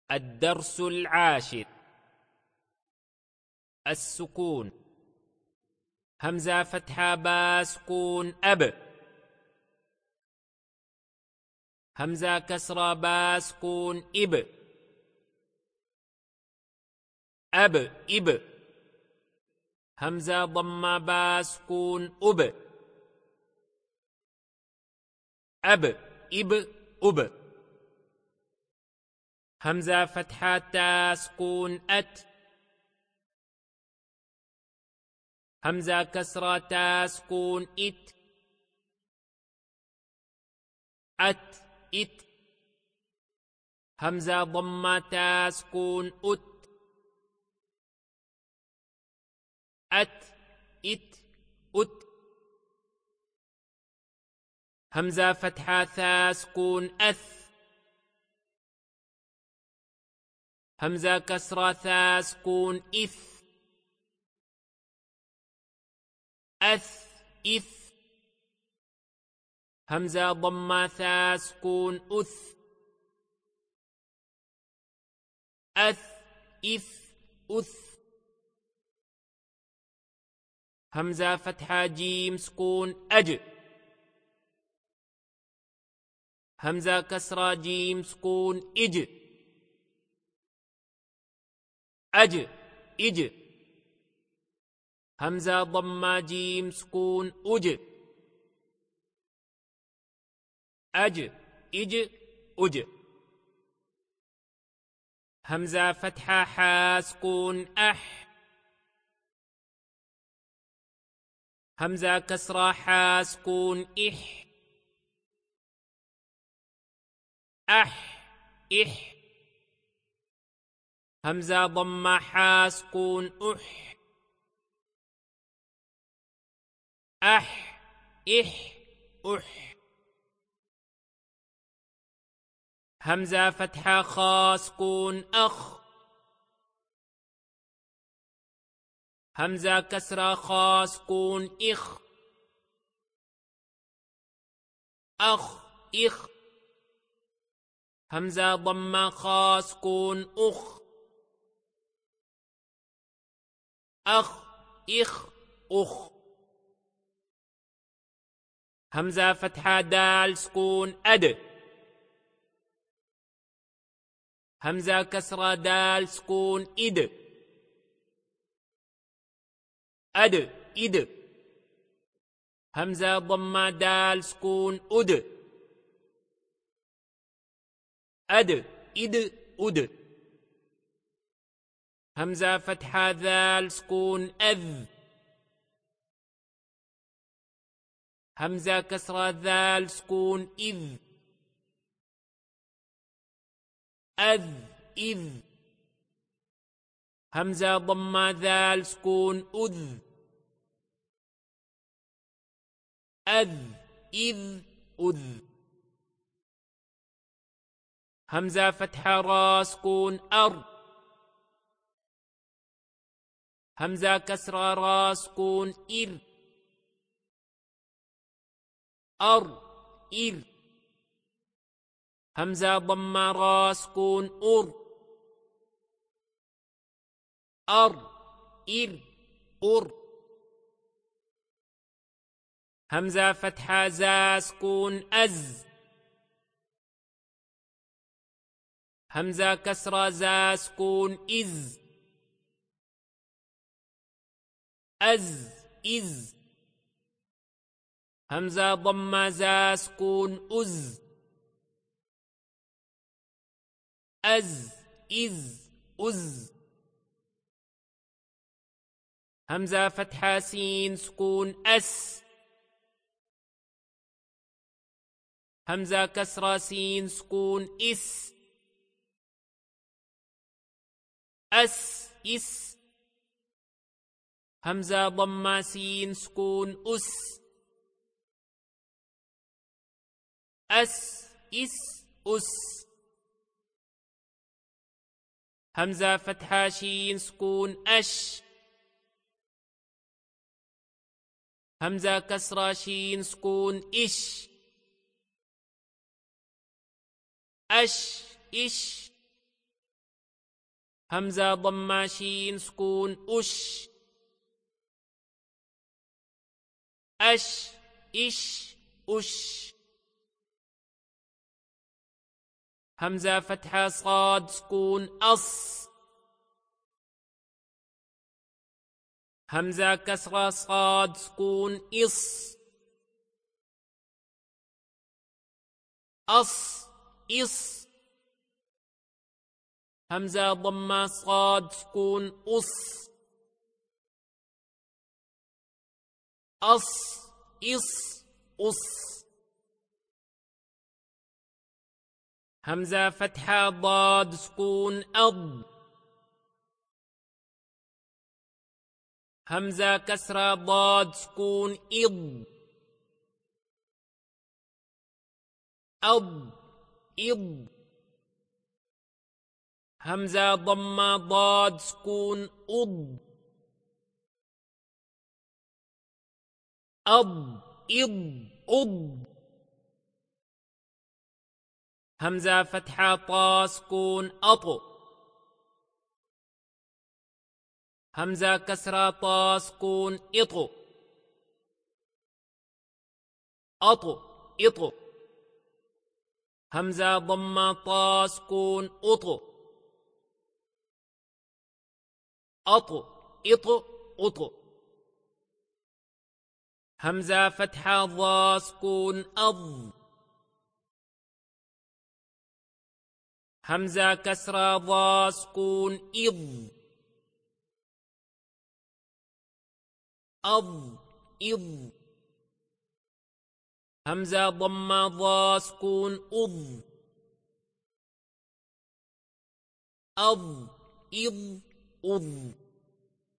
الدرس العاشر. السكون: همزة فتحة باء سكون أب، همزة كسرة باء سكون إب، أب إب، همزة ضمة باء سكون أب، أب إب أب، همزة فتحة تاء سكون أت، همزة كسرة تاء سكون إت، أت إت، همزة ضمة تاء سكون أت، أت إت أت، همزة فتحة ثاء سكون أث، همزة كسرة ثاء سكون إث، أث إث، همزة ضمة ثاء سكون أث، أث إث أث، همزة فتحة جيم سكون أج، همزة كسرة جيم سكون إج، أج إج، همزة ضمة جيم سكون أج، أج إج أج، همزة فتحة حاء سكون أح، همزة كسرة حاء سكون إح، أح إح، همزة ضمة حاء سكون أح، أح إح أح، همزة فتحة خاء سكون أخ، همزة كسرة خاء سكون إخ، أخ إخ، همزة ضمة خاء سكون أخ، أخ إخ أخ، همزة فتحة دال سكون أد، همزة كسرة دال سكون إد، أد إد، همزة ضمة دال سكون أد، أد إد أد، همزة فتحة ذال سكون أذ، همزة كسرة ذال سكون إذ، أذ إذ، همزة ضمة ذال سكون أذ، أذ إذ أذ، همزة فتحة را سكون أر، همزة كسرة را سكون إر، أر إر، همزة ضمة را سكون أر، أر إر أر، همزة فتحة زا سكون أز، همزة كسرة زا سكون إز، أز إز، همزة ضمة زا سكون أز، أز إز أز، همزة فتحة سين سكون أس، همزة كسرة سين سكون إس، أس إس، همزة ضمة سين سكون أس، أس إس أس، همزة فتحة شين سكون أش، همزة كسرة شين سكون إش، أش إش، همزة ضمة شين سكون أش. أش إش أش. همزة فتحة صاد سكون أص. همزة كسرة صاد سكون إص. أص إص. همزة ضمة صاد سكون أص. أص إص أص. همزة فتحة ضاد سكون أض. همزة كسرة ضاد سكون إض. أض إض. همزة ضمة ضاد سكون أض. أض إض أض. همزة فتحة طا سكون أطو. همزة كسرة طا سكون إطو. أطو إطو. همزة ضمة طا سكون أطو. أطو إطو أطو. همزة فتحة ضا سكون أض. همزة كسرة ضا سكون إض. أض إض. همزة ضمة ضا سكون أض. أض إض أض.